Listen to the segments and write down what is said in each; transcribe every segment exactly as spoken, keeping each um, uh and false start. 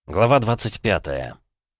Глава двадцать пятая.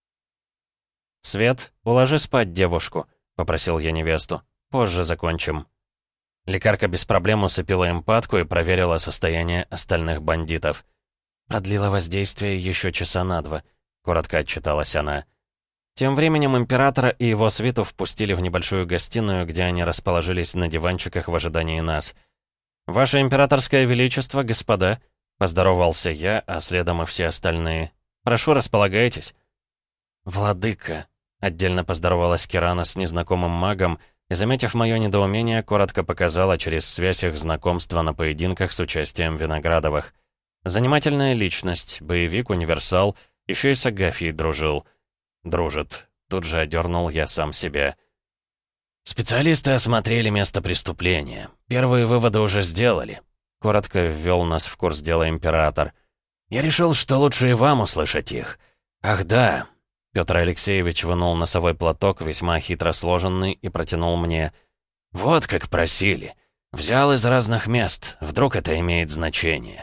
«Свет, уложи спать девушку», — попросил я невесту. «Позже закончим». Лекарка без проблем усыпила эмпатку и проверила состояние остальных бандитов. «Продлила воздействие еще часа на два», — коротко отчиталась она. Тем временем императора и его свиту впустили в небольшую гостиную, где они расположились на диванчиках в ожидании нас. «Ваше императорское величество, господа», — поздоровался я, а следом и все остальные. «Прошу, располагайтесь». «Владыка», — отдельно поздоровалась Кирана с незнакомым магом и, заметив мое недоумение, коротко показала через связь их знакомства на поединках с участием Виноградовых. Занимательная личность, боевик, универсал, еще и с Агафьей дружил. Дружит. Тут же одернул я сам себя. «Специалисты осмотрели место преступления. Первые выводы уже сделали», — коротко ввел нас в курс дела император. «Я решил, что лучше и вам услышать их. Ах да!» Петр Алексеевич вынул носовой платок, весьма хитро сложенный, и протянул мне. «Вот как просили. Взял из разных мест. Вдруг это имеет значение».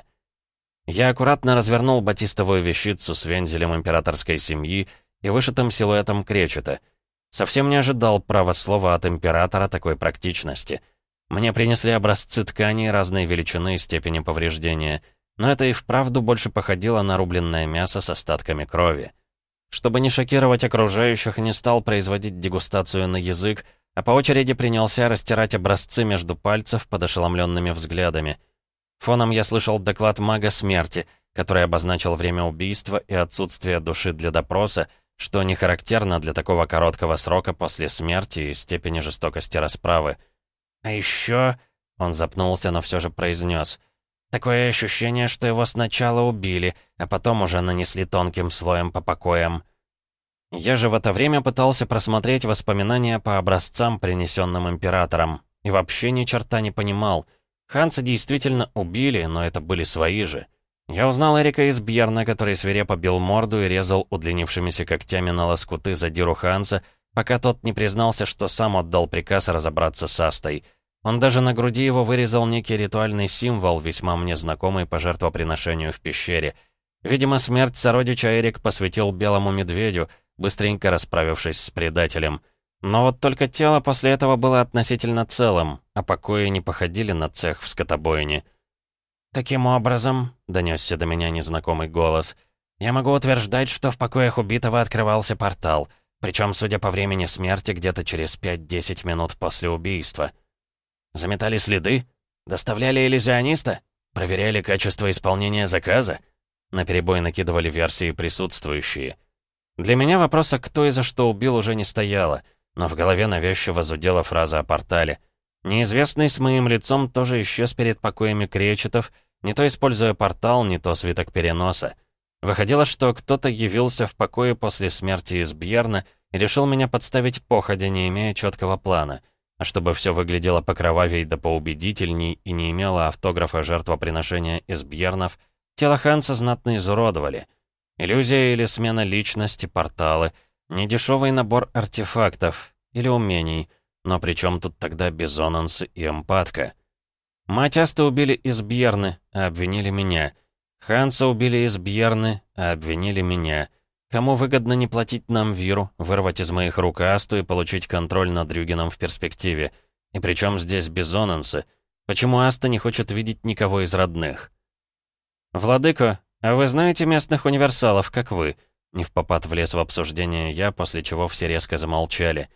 Я аккуратно развернул батистовую вещицу с вензелем императорской семьи и вышитым силуэтом кречета. Совсем не ожидал права слова от императора такой практичности. Мне принесли образцы тканей разной величины и степени повреждения, но это и вправду больше походило на рубленное мясо с остатками крови. Чтобы не шокировать окружающих, не стал производить дегустацию на язык, а по очереди принялся растирать образцы между пальцев под ошеломленными взглядами. Фоном я слышал доклад мага смерти, который обозначил время убийства и отсутствие души для допроса, что не характерно для такого короткого срока после смерти и степени жестокости расправы. А еще... Он запнулся, но все же произнес. Такое ощущение, что его сначала убили, а потом уже нанесли тонким слоем по покоям. Я же в это время пытался просмотреть воспоминания по образцам, принесенным императором, и вообще ни черта не понимал. Ханса действительно убили, но это были свои же. Я узнал Эрика из Бьерна, который свирепо бил морду и резал удлинившимися когтями на лоскуты задиру Ханса, пока тот не признался, что сам отдал приказ разобраться с Астой. Он даже на груди его вырезал некий ритуальный символ, весьма мне знакомый по жертвоприношению в пещере. Видимо, смерть сородича Эрик посвятил белому медведю, быстренько расправившись с предателем. Но вот только тело после этого было относительно целым, а покои не походили на цех в скотобойне. «Таким образом», — донесся до меня незнакомый голос, «я могу утверждать, что в покоях убитого открывался портал, причем, судя по времени смерти, где-то через пять-десять минут после убийства». «Заметали следы? Доставляли иллюзиониста? Проверяли качество исполнения заказа?» Наперебой накидывали версии присутствующие. Для меня вопроса, кто и за что убил, уже не стояло, но в голове навязчиво зудела фраза о портале. Неизвестный с моим лицом тоже исчез перед покоями кречетов, не то используя портал, не то свиток переноса. Выходило, что кто-то явился в покое после смерти из Бьерна и решил меня подставить походя, не имея четкого плана. А чтобы все выглядело покровавей да поубедительней и не имело автографа жертвоприношения из Бьернов, тело Ханса знатно изуродовали. Иллюзия или смена личности, порталы, недешевый набор артефактов или умений, но при чем тут тогда Бизонанс и эмпатка? Мать Асты убили из Бьерны, а обвинили меня. Ханса убили из Бьерны, а обвинили меня. Кому выгодно не платить нам Виру, вырвать из моих рук Асту и получить контроль над Рюгеном в перспективе? И причем здесь Бизонансы? Почему Аста не хочет видеть никого из родных? «Владыка, а вы знаете местных универсалов, как вы?» Невпопад влез в обсуждение я, после чего все резко замолчали.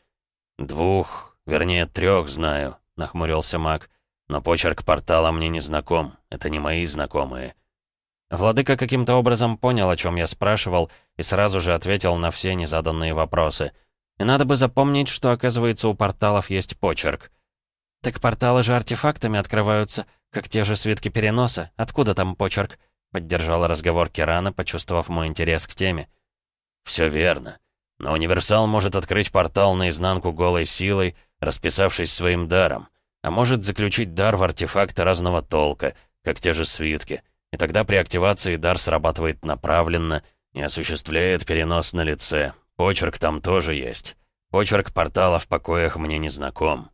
«Двух, вернее, трех знаю», — нахмурился маг. «Но почерк портала мне не знаком. Это не мои знакомые». Владыка каким-то образом понял, о чем я спрашивал, и сразу же ответил на все незаданные вопросы. И надо бы запомнить, что, оказывается, у порталов есть почерк. «Так порталы же артефактами открываются, как те же свитки переноса. Откуда там почерк?» — поддержала разговор Кирана, почувствовав мой интерес к теме. «Все верно. Но универсал может открыть портал наизнанку голой силой, расписавшись своим даром, а может заключить дар в артефакты разного толка, как те же свитки. И тогда при активации дар срабатывает направленно и осуществляет перенос на лице. Почерк там тоже есть. Почерк портала в покоях мне не знаком».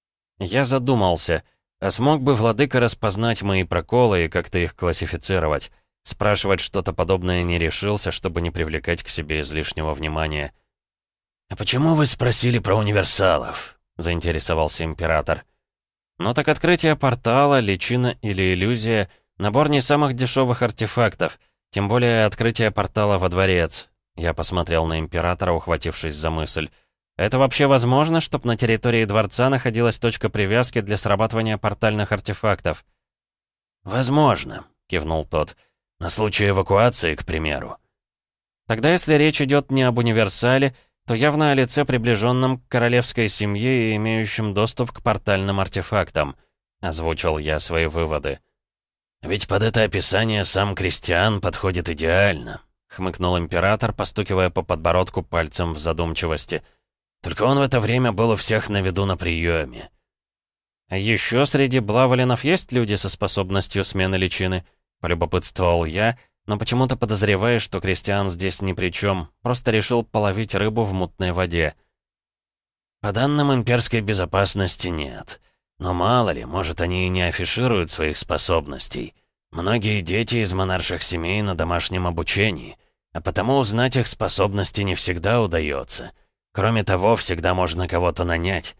Я задумался, а смог бы владыка распознать мои проколы и как-то их классифицировать? Спрашивать что-то подобное не решился, чтобы не привлекать к себе излишнего внимания. «А почему вы спросили про универсалов?» — заинтересовался император. «Ну так открытие портала, личина или иллюзия — набор не самых дешевых артефактов, тем более открытие портала во дворец». Я посмотрел на императора, ухватившись за мысль. «Это вообще возможно, чтобы на территории дворца находилась точка привязки для срабатывания портальных артефактов?» «Возможно», — кивнул тот. «На случай эвакуации, к примеру». «Тогда, если речь идет не об универсале, то явно о лице, приближенном к королевской семье и имеющем доступ к портальным артефактам», — озвучил я свои выводы. «Ведь под это описание сам Кристиан подходит идеально», — хмыкнул император, постукивая по подбородку пальцем в задумчивости. «Только он в это время был у всех на виду на приеме». «А еще среди блавалинов есть люди со способностью смены личины?» — полюбопытствовал я, но почему-то подозреваю, что Кристиан здесь ни при чем, просто решил половить рыбу в мутной воде. «По данным имперской безопасности нет. Но мало ли, может, они и не афишируют своих способностей. Многие дети из монарших семей на домашнем обучении, а потому узнать их способности не всегда удается. Кроме того, всегда можно кого-то нанять».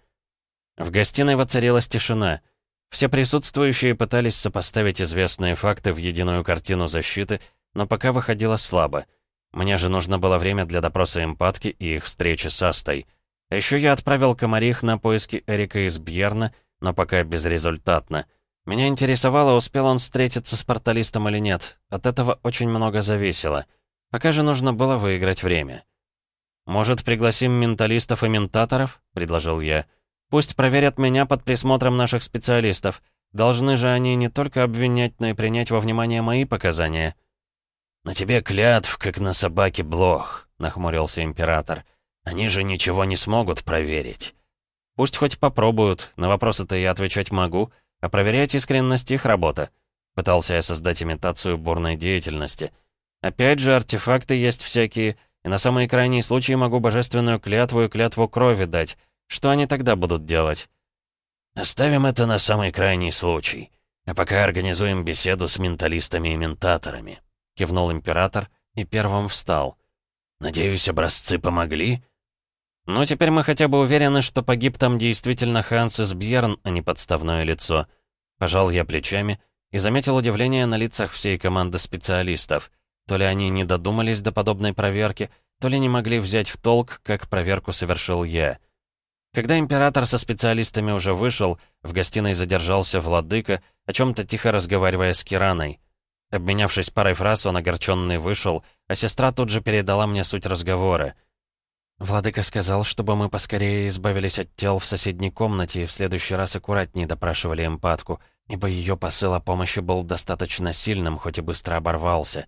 В гостиной воцарилась тишина. Все присутствующие пытались сопоставить известные факты в единую картину защиты, но пока выходило слабо. Мне же нужно было время для допроса эмпатки и их встречи с Астой. А еще я отправил комарих на поиски Эрика из Бьерна, но пока безрезультатно. Меня интересовало, успел он встретиться с порталистом или нет. От этого очень много зависело. Пока же нужно было выиграть время. «Может, пригласим менталистов и ментаторов?» — предложил я. «Пусть проверят меня под присмотром наших специалистов. Должны же они не только обвинять, но и принять во внимание мои показания». «На тебе клятв, как на собаке блох», — нахмурился император. «Они же ничего не смогут проверить». «Пусть хоть попробуют, на вопросы-то я отвечать могу, а проверять искренность их работа». Пытался я создать имитацию бурной деятельности. Опять же, артефакты есть всякие, и на самый крайний случай могу божественную клятву и клятву крови дать. Что они тогда будут делать? «Оставим это на самый крайний случай, а пока организуем беседу с менталистами и ментаторами», — кивнул император и первым встал. «Надеюсь, образцы помогли?» «Ну, теперь мы хотя бы уверены, что погиб там действительно Ханс из Бьерн, а не подставное лицо». Пожал я плечами и заметил удивление на лицах всей команды специалистов. То ли они не додумались до подобной проверки, то ли не могли взять в толк, как проверку совершил я. Когда император со специалистами уже вышел, в гостиной задержался владыка, о чем-то тихо разговаривая с Кираной. Обменявшись парой фраз, он огорченный вышел, а сестра тут же передала мне суть разговора. «Владыка сказал, чтобы мы поскорее избавились от тел в соседней комнате и в следующий раз аккуратнее допрашивали эмпатку, ибо ее посыл о помощи был достаточно сильным, хоть и быстро оборвался.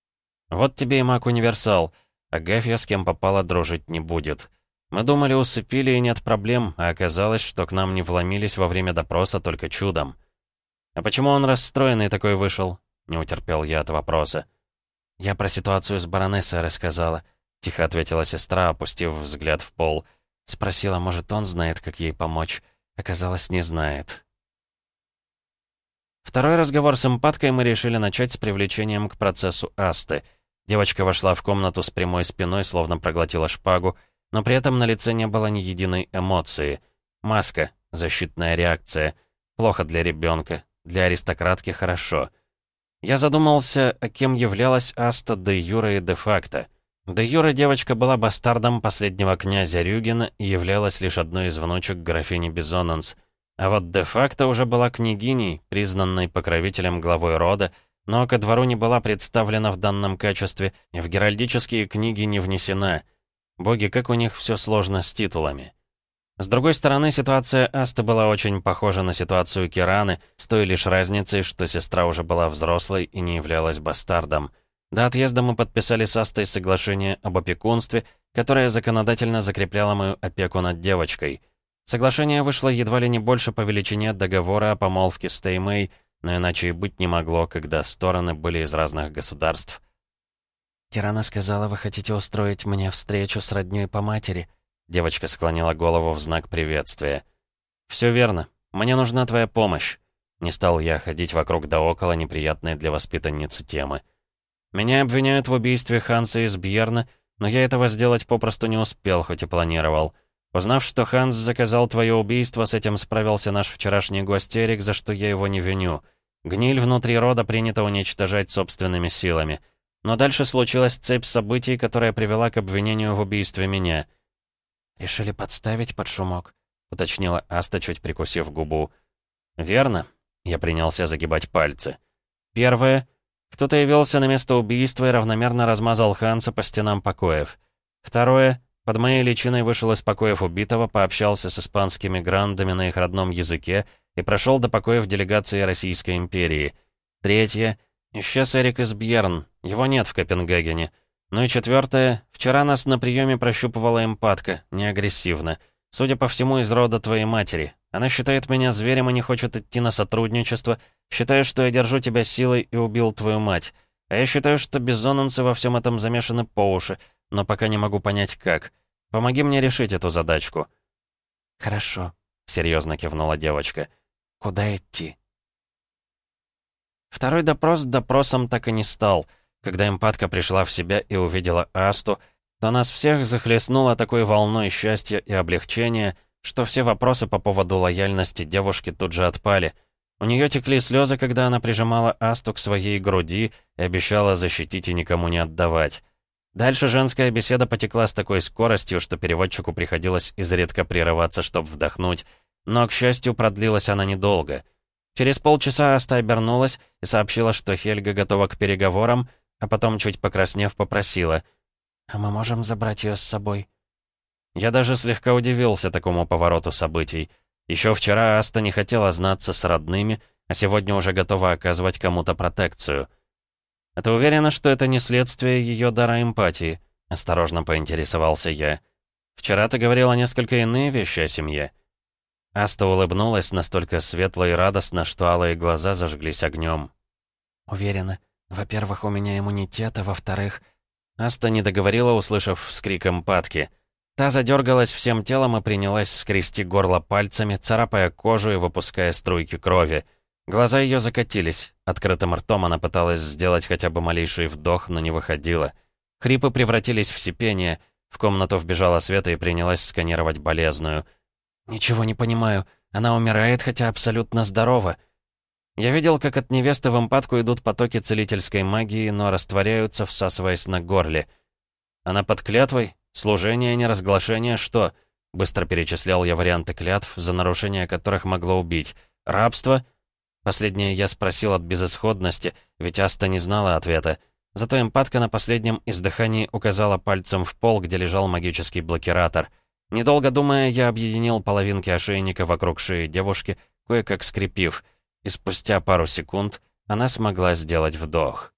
Вот тебе и маг-универсал, а Гафья с кем попало дружить не будет. Мы думали, усыпили и нет проблем, а оказалось, что к нам не вломились во время допроса только чудом. А почему он расстроенный такой вышел?» Не утерпел я от вопроса. «Я про ситуацию с баронессой рассказала», — тихо ответила сестра, опустив взгляд в пол. Спросила, может, он знает, как ей помочь. Оказалось, не знает. Второй разговор с эмпаткой мы решили начать с привлечением к процессу Асты. Девочка вошла в комнату с прямой спиной, словно проглотила шпагу, но при этом на лице не было ни единой эмоции. Маска, защитная реакция. Плохо для ребенка, для аристократки хорошо. Я задумался, а кем являлась Аста де юре и де факто. Де юре девочка была бастардом последнего князя Рюгена и являлась лишь одной из внучек графини Бизонанс. А вот де факто уже была княгиней, признанной покровителем главой рода, но ко двору не была представлена в данном качестве и в геральдические книги не внесена. Боги, как у них все сложно с титулами. С другой стороны, ситуация Асты была очень похожа на ситуацию Кираны, с той лишь разницей, что сестра уже была взрослой и не являлась бастардом. До отъезда мы подписали с Астой соглашение об опекунстве, которое законодательно закрепляло мою опеку над девочкой. Соглашение вышло едва ли не больше по величине договора о помолвке с Теймэй, но иначе и быть не могло, когда стороны были из разных государств. «Кирана сказала, вы хотите устроить мне встречу с роднёй по матери?» Девочка склонила голову в знак приветствия. «Все верно. Мне нужна твоя помощь». Не стал я ходить вокруг да около неприятной для воспитанницы темы. Меня обвиняют в убийстве Ханса из Бьерна, но я этого сделать попросту не успел, хоть и планировал. Узнав, что Ханс заказал твое убийство, с этим справился наш вчерашний гость Эрик, за что я его не виню. Гниль внутри рода принято уничтожать собственными силами. Но дальше случилась цепь событий, которая привела к обвинению в убийстве меня. «Решили подставить под шумок», — уточнила Аста, чуть прикусив губу. «Верно», — я принялся загибать пальцы. «Первое. Кто-то явился на место убийства и равномерно размазал Ханса по стенам покоев. Второе. Под моей личиной вышел из покоев убитого, пообщался с испанскими грандами на их родном языке и прошел до покоев делегации Российской империи. Третье. Исчез Эрик из Бьерн. Его нет в Копенгагене. Ну и четвертое. Вчера нас на приеме прощупывала эмпатка, не агрессивно. Судя по всему, из рода твоей матери. Она считает меня зверем и не хочет идти на сотрудничество. Считает, что я держу тебя силой и убил твою мать. А я считаю, что бизонанцы во всем этом замешаны по уши, но пока не могу понять, как. Помоги мне решить эту задачку». «Хорошо», — серьезно кивнула девочка. «Куда идти?» Второй допрос допросом так и не стал. Когда эмпатка пришла в себя и увидела Асту, то нас всех захлестнуло такой волной счастья и облегчения, что все вопросы по поводу лояльности девушки тут же отпали. У нее текли слезы, когда она прижимала Асту к своей груди и обещала защитить и никому не отдавать. Дальше женская беседа потекла с такой скоростью, что переводчику приходилось изредка прерываться, чтобы вдохнуть, но, к счастью, продлилась она недолго. Через полчаса Аста обернулась и сообщила, что Хельга готова к переговорам, а потом, чуть покраснев, попросила: «А мы можем забрать ее с собой?» Я даже слегка удивился такому повороту событий. Еще вчера Аста не хотела знаться с родными, а сегодня уже готова оказывать кому-то протекцию. «А ты уверена, что это не следствие ее дара эмпатии?» — осторожно поинтересовался я. «Вчера ты говорила несколько иные вещи о семье». Аста улыбнулась настолько светло и радостно, что алые глаза зажглись огнем. «Уверена. Во-первых, у меня иммунитет, а во-вторых...» Аста не договорила, услышав вскрик эмпатки. Та задергалась всем телом и принялась скрести горло пальцами, царапая кожу и выпуская струйки крови. Глаза ее закатились. Открытым ртом она пыталась сделать хотя бы малейший вдох, но не выходила. Хрипы превратились в сипение. В комнату вбежала Света и принялась сканировать болезную. «Ничего не понимаю. Она умирает, хотя абсолютно здорова». Я видел, как от невесты в эмпатку идут потоки целительской магии, но растворяются, всасываясь на горле. «Она под клятвой? Служение, неразглашение, что?» Быстро перечислял я варианты клятв, за нарушение которых могло убить. «Рабство?» Последнее я спросил от безысходности, ведь Аста не знала ответа. Зато эмпатка на последнем издыхании указала пальцем в пол, где лежал магический блокиратор. Недолго думая, я объединил половинки ошейника вокруг шеи девушки, кое-как скрепив, и спустя пару секунд она смогла сделать вдох.